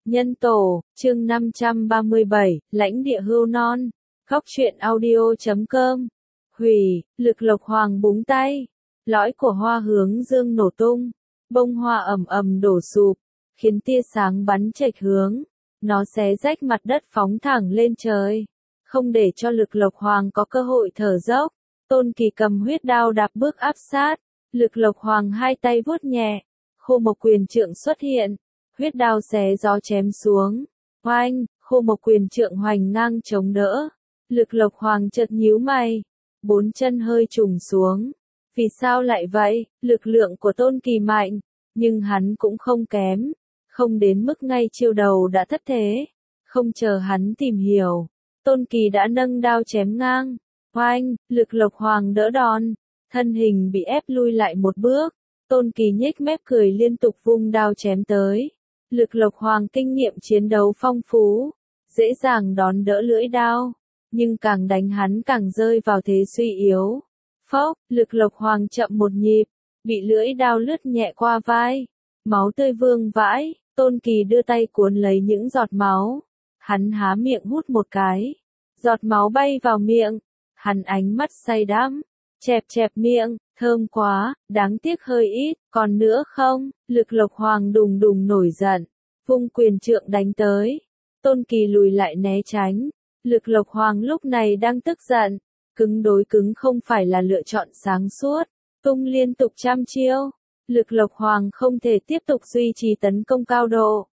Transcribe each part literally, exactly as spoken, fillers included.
Nhân tổ, chương năm trăm ba mươi bảy, lãnh địa hưu non. Góc truyện audio chấm com. Hủy, lực lộc hoàng búng tay. Lõi của hoa hướng dương nổ tung. Bông hoa ầm ầm đổ sụp, khiến tia sáng bắn chệch hướng. Nó xé rách mặt đất phóng thẳng lên trời. Không để cho lực lộc hoàng có cơ hội thở dốc. Tôn Kỳ cầm huyết đao đạp bước áp sát. Lực lộc hoàng hai tay vuốt nhẹ. Khô Mộc Quyền Trượng xuất hiện. Huyết đao xé gió chém xuống. Oanh, Khô Mộc Quyền Trượng hoành ngang chống đỡ. Lực lộc hoàng chợt nhíu mày. Bốn chân hơi trùng xuống. Vì sao lại vậy? Lực lượng của Tôn Kỳ mạnh. Nhưng hắn cũng không kém. Không đến mức ngay chiêu đầu đã thất thế. Không chờ hắn tìm hiểu. Tôn Kỳ đã nâng đao chém ngang. Oanh, lực lộc hoàng đỡ đòn. Thân hình bị ép lui lại một bước. Tôn Kỳ nhếch mép cười liên tục vung đao chém tới. Lực lộc hoàng kinh nghiệm chiến đấu phong phú. Dễ dàng đón đỡ lưỡi đao. Nhưng càng đánh hắn càng rơi vào thế suy yếu. Phốc, lực lộc hoàng chậm một nhịp. Bị lưỡi đao lướt nhẹ qua vai. Máu tươi vương vãi. Tôn Kỳ đưa tay cuốn lấy những giọt máu. Hắn há miệng hút một cái. Giọt máu bay vào miệng. Hắn ánh mắt say đắm. Chẹp chẹp miệng, thơm quá, đáng tiếc hơi ít, còn nữa không? Lực lộc hoàng đùng đùng nổi giận. Vung quyền trượng đánh tới. Tôn Kỳ lùi lại né tránh. Lực lộc hoàng lúc này đang tức giận. Cứng đối cứng không phải là lựa chọn sáng suốt. Tung liên tục trăm chiêu. Lực lộc hoàng không thể tiếp tục duy trì tấn công cao độ.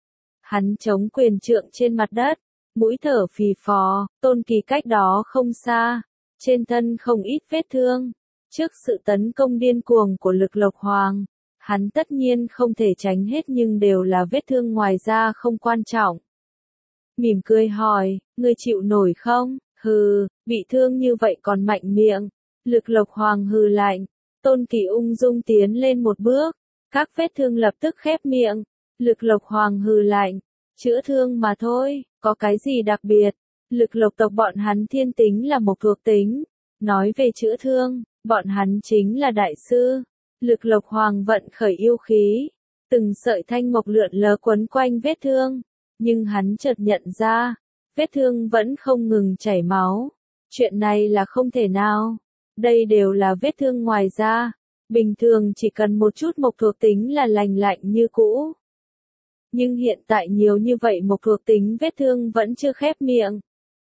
Hắn chống quyền trượng trên mặt đất. Mũi thở phì phò. Tôn Kỳ cách đó không xa. Trên thân không ít vết thương. Trước sự tấn công điên cuồng của lực lộc hoàng, hắn tất nhiên không thể tránh hết nhưng đều là vết thương ngoài da không quan trọng. Mỉm cười hỏi, ngươi chịu nổi không? Hừ, bị thương như vậy còn mạnh miệng. Lực lộc hoàng hừ lạnh. Tôn Kỳ ung dung tiến lên một bước. Các vết thương lập tức khép miệng. Lực lộc hoàng hừ lạnh. Chữa thương mà thôi, có cái gì đặc biệt? Lực lộc tộc bọn hắn thiên tính là một thuộc tính. Nói về chữa thương, bọn hắn chính là đại sư. Lực lộc hoàng vận khởi yêu khí. Từng sợi thanh mộc lượn lờ quấn quanh vết thương. Nhưng hắn chợt nhận ra, vết thương vẫn không ngừng chảy máu. Chuyện này là không thể nào. Đây đều là vết thương ngoài da. Bình thường chỉ cần một chút mộc thuộc tính là lành lạnh như cũ. Nhưng hiện tại nhiều như vậy mộc thuộc tính vết thương vẫn chưa khép miệng.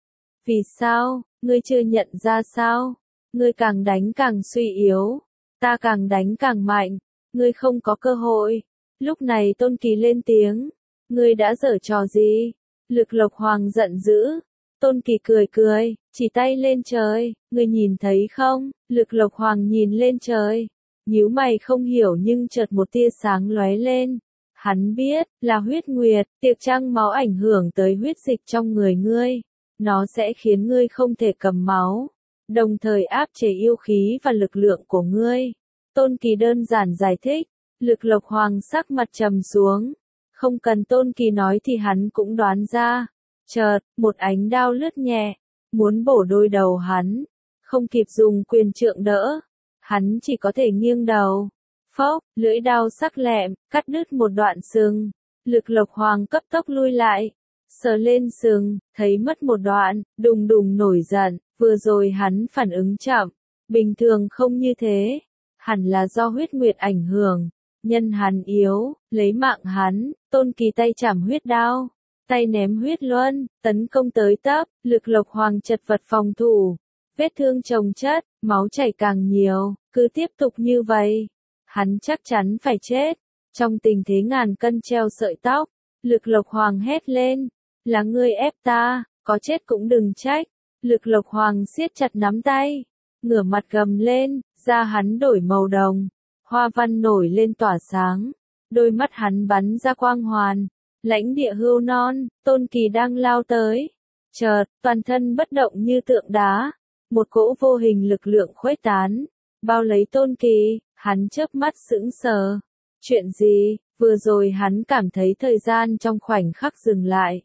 Vì sao, ngươi chưa nhận ra sao? Ngươi càng đánh càng suy yếu. Ta càng đánh càng mạnh. Ngươi không có cơ hội. Lúc này Tôn Kỳ lên tiếng. Ngươi đã giở trò gì? Lực lộc hoàng giận dữ. Tôn Kỳ cười cười, chỉ tay lên trời. Ngươi nhìn thấy không? Lực lộc hoàng nhìn lên trời. Nhíu mày không hiểu nhưng chợt một tia sáng lóe lên. Hắn biết, là huyết nguyệt, tiệc trăng máu ảnh hưởng tới huyết dịch trong người ngươi. Nó sẽ khiến ngươi không thể cầm máu, đồng thời áp chế yêu khí và lực lượng của ngươi. Tôn Kỳ đơn giản giải thích. Lực lộc hoàng sắc mặt trầm xuống. Không cần Tôn Kỳ nói thì hắn cũng đoán ra. Chợt, một ánh đao lướt nhẹ, muốn bổ đôi đầu hắn. Không kịp dùng quyền trượng đỡ. Hắn chỉ có thể nghiêng đầu. Phốc, lưỡi đao sắc lẹm, cắt đứt một đoạn sừng. Lực lộc hoàng cấp tốc lui lại. Sờ lên sừng, thấy mất một đoạn, đùng đùng nổi giận, vừa rồi hắn phản ứng chậm. Bình thường không như thế. Hẳn là do huyết nguyệt ảnh hưởng. Nhân hắn yếu, lấy mạng hắn, Tôn Kỳ tay chảm huyết đao. Tay ném huyết luân, tấn công tới tấp, lực lộc hoàng chật vật phòng thủ. Vết thương chồng chất, máu chảy càng nhiều, cứ tiếp tục như vậy. Hắn chắc chắn phải chết. Trong tình thế ngàn cân treo sợi tóc, lực lộc hoàng hét lên. Là ngươi ép ta, có chết cũng đừng trách. Lực lộc hoàng siết chặt nắm tay. Ngửa mặt gầm lên, da hắn đổi màu đồng. Hoa văn nổi lên tỏa sáng. Đôi mắt hắn bắn ra quang hoàn. Lãnh địa hưu non, Tôn Kỳ đang lao tới. Chợt, toàn thân bất động như tượng đá. Một cỗ vô hình lực lượng khuếch tán. Bao lấy Tôn Kỳ, hắn chớp mắt sững sờ. Chuyện gì? Vừa rồi hắn cảm thấy thời gian trong khoảnh khắc dừng lại.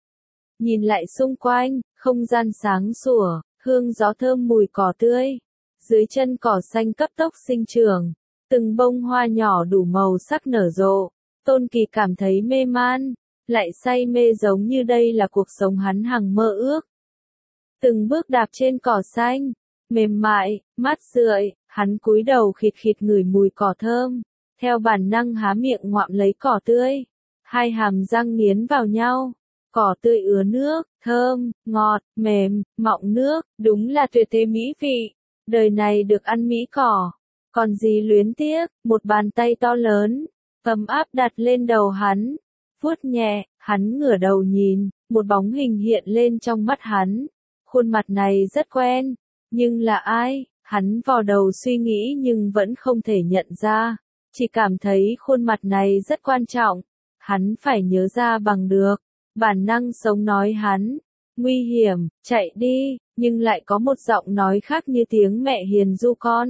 Nhìn lại xung quanh, không gian sáng sủa, hương gió thơm mùi cỏ tươi. Dưới chân cỏ xanh cấp tốc sinh trưởng, từng bông hoa nhỏ đủ màu sắc nở rộ. Tôn Kỳ cảm thấy mê man, lại say mê giống như đây là cuộc sống hắn hằng mơ ước. Từng bước đạp trên cỏ xanh, mềm mại, mát rượi, hắn cúi đầu khịt khịt ngửi mùi cỏ thơm, theo bản năng há miệng ngoạm lấy cỏ tươi, hai hàm răng nghiến vào nhau, cỏ tươi ứa nước, thơm, ngọt, mềm, mọng nước, đúng là tuyệt thế mỹ vị, đời này được ăn mỹ cỏ, còn gì luyến tiếc, một bàn tay to lớn, ấm áp đặt lên đầu hắn, vuốt nhẹ, hắn ngửa đầu nhìn, một bóng hình hiện lên trong mắt hắn, khuôn mặt này rất quen, nhưng là ai, hắn vò đầu suy nghĩ nhưng vẫn không thể nhận ra, chỉ cảm thấy khuôn mặt này rất quan trọng, hắn phải nhớ ra bằng được, bản năng sống nói hắn, nguy hiểm, chạy đi, nhưng lại có một giọng nói khác như tiếng mẹ hiền ru con.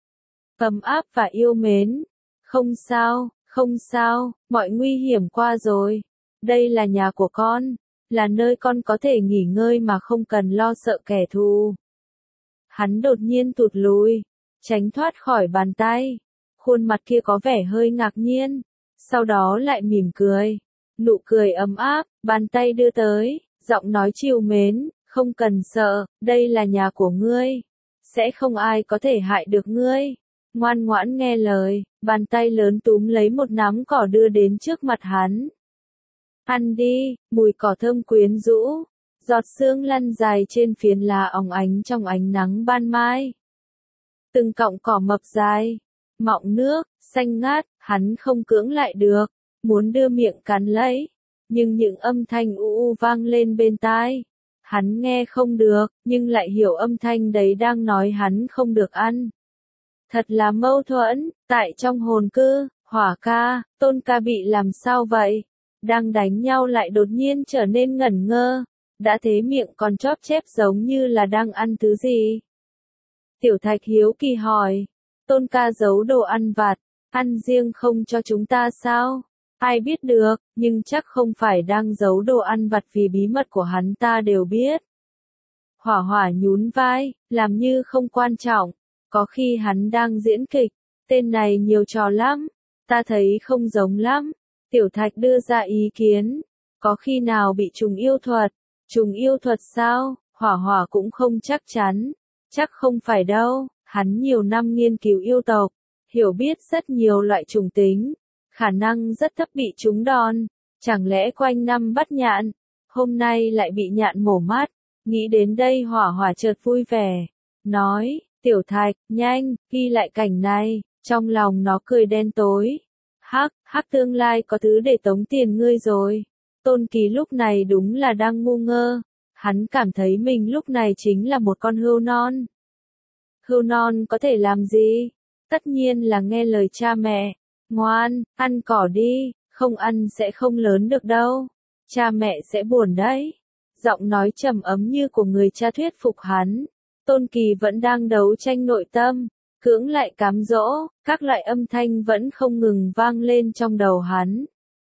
Ấm áp và yêu mến, không sao, không sao, mọi nguy hiểm qua rồi, đây là nhà của con, là nơi con có thể nghỉ ngơi mà không cần lo sợ kẻ thù. Hắn đột nhiên tụt lùi, tránh thoát khỏi bàn tay, khuôn mặt kia có vẻ hơi ngạc nhiên, sau đó lại mỉm cười, nụ cười ấm áp, bàn tay đưa tới, giọng nói trìu mến, không cần sợ, đây là nhà của ngươi, sẽ không ai có thể hại được ngươi. Ngoan ngoãn nghe lời, bàn tay lớn túm lấy một nắm cỏ đưa đến trước mặt hắn. Ăn đi, mùi cỏ thơm quyến rũ, giọt sương lăn dài trên phiến lá óng ánh trong ánh nắng ban mai. Từng cọng cỏ mập dài, mọng nước, xanh ngát, hắn không cưỡng lại được, muốn đưa miệng cắn lấy, nhưng những âm thanh u u vang lên bên tai. Hắn nghe không được, nhưng lại hiểu âm thanh đấy đang nói hắn không được ăn. Thật là mâu thuẫn, tại trong hồn cư, Hỏa ca, Tôn ca bị làm sao vậy? Đang đánh nhau lại đột nhiên trở nên ngẩn ngơ, đã thế miệng còn chóp chép giống như là đang ăn thứ gì. Tiểu Thạch hiếu kỳ hỏi, Tôn ca giấu đồ ăn vặt, ăn riêng không cho chúng ta sao? Ai biết được, nhưng chắc không phải đang giấu đồ ăn vặt vì bí mật của hắn ta đều biết. Hỏa Hỏa nhún vai, làm như không quan trọng, có khi hắn đang diễn kịch, tên này nhiều trò lắm, ta thấy không giống lắm. Tiểu Thạch đưa ra ý kiến, có khi nào bị trùng yêu thuật, trùng yêu thuật sao? Hỏa Hỏa cũng không chắc chắn, chắc không phải đâu, hắn nhiều năm nghiên cứu yêu tộc, hiểu biết rất nhiều loại trùng tính, khả năng rất thấp bị trúng đòn, chẳng lẽ quanh năm bắt nhạn, hôm nay lại bị nhạn mổ mắt, nghĩ đến đây Hỏa Hỏa chợt vui vẻ, nói, Tiểu Thạch, nhanh, ghi lại cảnh này, trong lòng nó cười đen tối. Hắc, hắc tương lai có thứ để tống tiền ngươi rồi. Tôn Kỳ lúc này đúng là đang ngu ngơ, hắn cảm thấy mình lúc này chính là một con hươu non. Hươu non có thể làm gì? Tất nhiên là nghe lời cha mẹ. Ngoan, ăn cỏ đi, không ăn sẽ không lớn được đâu. Cha mẹ sẽ buồn đấy. Giọng nói trầm ấm như của người cha thuyết phục hắn. Tôn Kỳ vẫn đang đấu tranh nội tâm, cưỡng lại cám dỗ, các loại âm thanh vẫn không ngừng vang lên trong đầu hắn.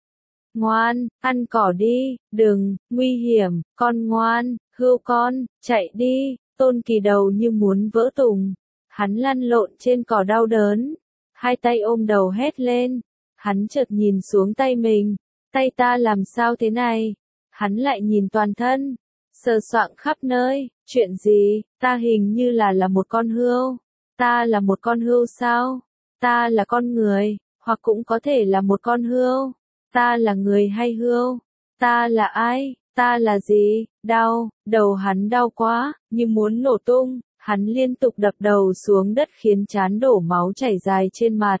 Ngoan, ăn cỏ đi, đừng, nguy hiểm, con ngoan, hươu con, chạy đi, Tôn Kỳ đầu như muốn vỡ tùng. Hắn lăn lộn trên cỏ đau đớn, hai tay ôm đầu hét lên, hắn chợt nhìn xuống tay mình, tay ta làm sao thế này? Hắn lại nhìn toàn thân, sờ soạng khắp nơi, chuyện gì, ta hình như là là một con hươu, ta là một con hươu sao? Ta là con người, hoặc cũng có thể là một con hươu, ta là người hay hươu? Ta là ai? Ta là gì? Đau, đầu hắn đau quá, như muốn nổ tung, hắn liên tục đập đầu xuống đất khiến trán đổ máu chảy dài trên mặt.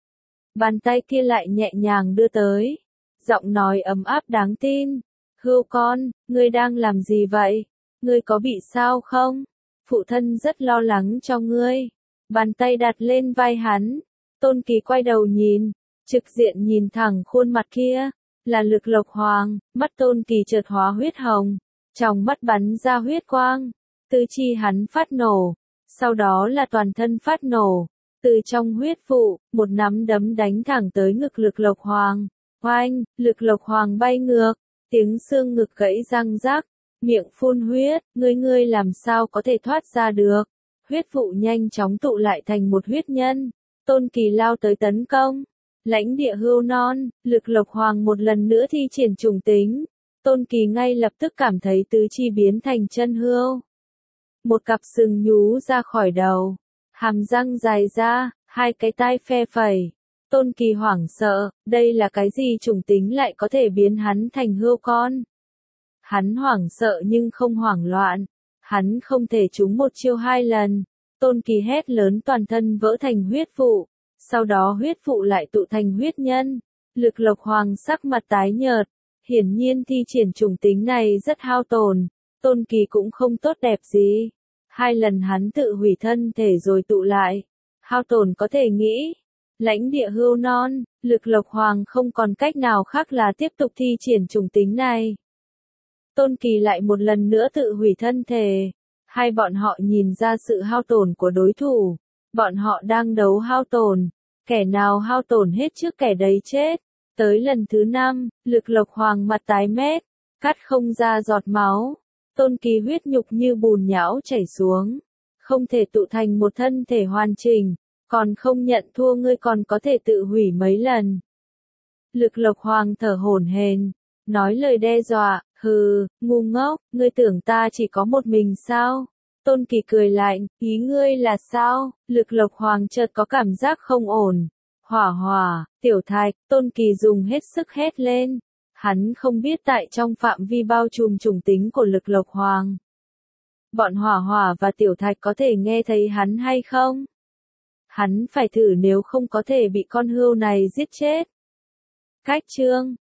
Bàn tay kia lại nhẹ nhàng đưa tới, giọng nói ấm áp đáng tin. Hươu con, ngươi đang làm gì vậy? Ngươi có bị sao không? Phụ thân rất lo lắng cho ngươi. Bàn tay đặt lên vai hắn. Tôn Kỳ quay đầu nhìn, trực diện nhìn thẳng khuôn mặt kia, là Lực Lộc Hoàng, mắt Tôn Kỳ chợt hóa huyết hồng, trong mắt bắn ra huyết quang, tứ chi hắn phát nổ, sau đó là toàn thân phát nổ, từ trong huyết vụ, một nắm đấm đánh thẳng tới ngực Lực Lộc Hoàng. Oanh, Lực Lộc Hoàng bay ngược, tiếng xương ngực gãy răng rắc, miệng phun huyết, ngươi ngươi làm sao có thể thoát ra được. Huyết vụ nhanh chóng tụ lại thành một huyết nhân, Tôn Kỳ lao tới tấn công, Lãnh địa hưu non, Lực Lộc Hoàng một lần nữa thi triển trùng tính. Tôn Kỳ ngay lập tức cảm thấy tứ chi biến thành chân hươu. Một cặp sừng nhú ra khỏi đầu, hàm răng dài ra, hai cái tai phe phẩy. Tôn Kỳ hoảng sợ, đây là cái gì trùng tính lại có thể biến hắn thành hươu con. Hắn hoảng sợ nhưng không hoảng loạn. Hắn không thể trúng một chiêu hai lần. Tôn Kỳ hét lớn toàn thân vỡ thành huyết vụ. Sau đó huyết vụ lại tụ thành huyết nhân. Lực Lộc Hoàng sắc mặt tái nhợt. Hiển nhiên thi triển trùng tính này rất hao tổn. Tôn Kỳ cũng không tốt đẹp gì. Hai lần hắn tự hủy thân thể rồi tụ lại. Hao tổn có thể nghĩ. Lãnh địa hưu non, Lực Lộc Hoàng không còn cách nào khác là tiếp tục thi triển trùng tính này. Tôn Kỳ lại một lần nữa tự hủy thân thể. Hai bọn họ nhìn ra sự hao tổn của đối thủ. Bọn họ đang đấu hao tổn. Kẻ nào hao tổn hết trước kẻ đấy chết. Tới lần thứ năm, Lực Lộc Hoàng mặt tái mét, cắt không ra giọt máu. Tôn Kỳ huyết nhục như bùn nhão chảy xuống. Không thể tụ thành một thân thể hoàn chỉnh. Còn không nhận thua ngươi còn có thể tự hủy mấy lần. Lực Lộc Hoàng thở hổn hển, nói lời đe dọa, hừ, ngu ngốc, ngươi tưởng ta chỉ có một mình sao? Tôn Kỳ cười lạnh, ý ngươi là sao? Lực Lộc Hoàng chợt có cảm giác không ổn. Hỏa Hỏa, Tiểu Thạch, Tôn Kỳ dùng hết sức hét lên. Hắn không biết tại trong phạm vi bao trùm trùng tính của Lực Lộc Hoàng. Bọn Hỏa Hỏa và Tiểu Thạch có thể nghe thấy hắn hay không? Hắn phải thử nếu không có thể bị con hươu này giết chết. Cách chương